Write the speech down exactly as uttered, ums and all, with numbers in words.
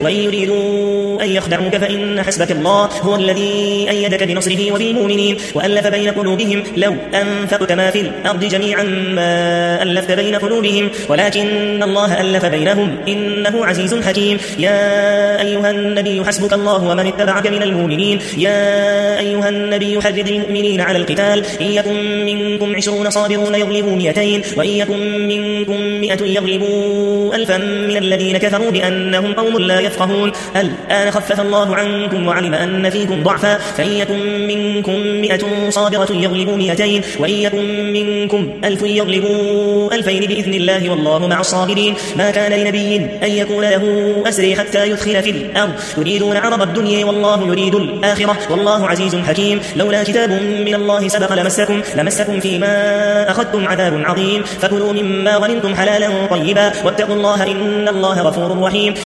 وإن يريدوا أن يخدعوك فإن حسبك الله هو الذي أيدك بنصره وبالمؤمنين وألف بين قلوبهم لو أنفقت ما في الأرض جميعا ما ألفت بين قلوبهم ولكن الله ألف بينهم إنه عزيز حكيم. يا أيها النبي حسبك الله ومن اتبعك من المؤمنين. يا أيها النبي حرض المؤمنين على القتال إن يكن منكم عشرون صابرون يغلبوا مئتين وإن يكن منكم مئة يغلبوا ألفا من الذين كفروا بأنهم قوم لا يفقهون. الآن خفف الله عنكم وعلم أن فيكم ضعفا فإن يكن منكم مئة صابرة يغلبوا مئتين وإن يكن منكم ألف يغلبوا ألفين بإذن الله والله مع الصابرين. ما كان لنبي أن يكون له أسري حتى يدخل في الأرض يريدون عرض الدنيا والله يريد الآخرة والله عزيز حكيم. لولا كتاب من الله سبق لمسكم, لمسكم فيما أخذتم عذاب عظيم فكلوا مما غنمتم حلالا طيبا واتقوا الله إن الله غفور رحيم.